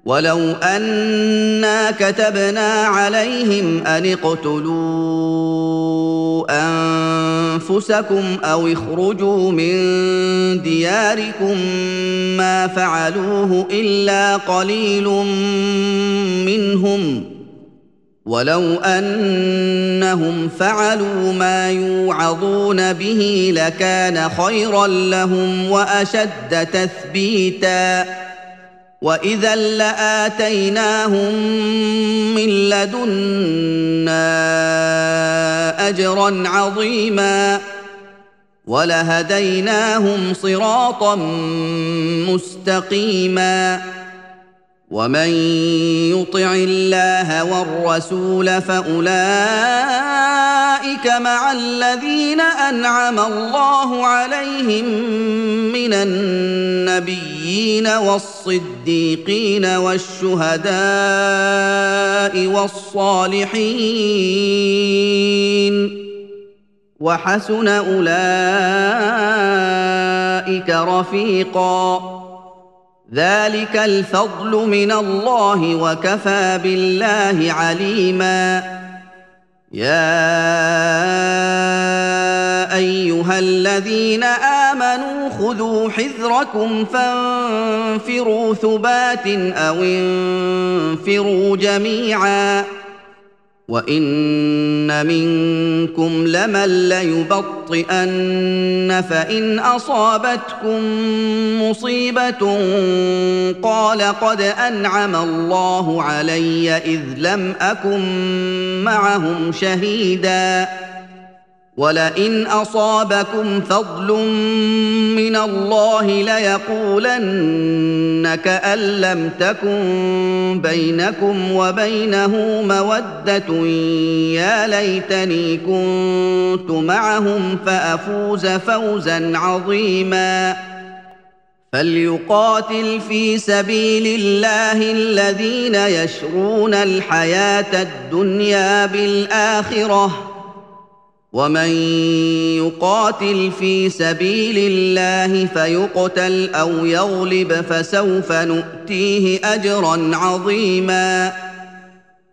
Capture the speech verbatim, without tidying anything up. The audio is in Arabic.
ولو أنا كتبنا عليهم أن اقتلوا أنفسكم أو اخرجوا من دياركم ما فعلوه إلا قليل منهم ولو أنهم فعلوا ما يوعظون به لكان خيرا لهم وأشد تثبيتا وإذا لآتيناهم من لدنا أجرا عظيما ولهديناهم صراطا مستقيما ومن يطع الله والرسول فأولئك مع الذين أنعم الله عليهم من النبيين والصديقين والشهداء والصالحين وحسن أولئك رفيقا ذلك الفضل من الله وكفى بالله عليما يا أيها الذين آمنوا خذوا حذركم فانفروا ثبات أو انفروا جميعا وإن منكم لمن ليبطئن فإن أصابتكم مصيبة قال قد أنعم الله علي إذ لم أكن معهم شهيدا ولئن أصابكم فضل من الله ليقولن كأن لم تكن بينكم وبينه مودة يا ليتني كنت معهم فأفوز فوزا عظيما فليقاتل في سبيل الله الذين يشرون الحياة الدنيا بالآخرة ومن يقاتل في سبيل الله فيقتل أو يغلب فسوف نؤتيه أجرا عظيما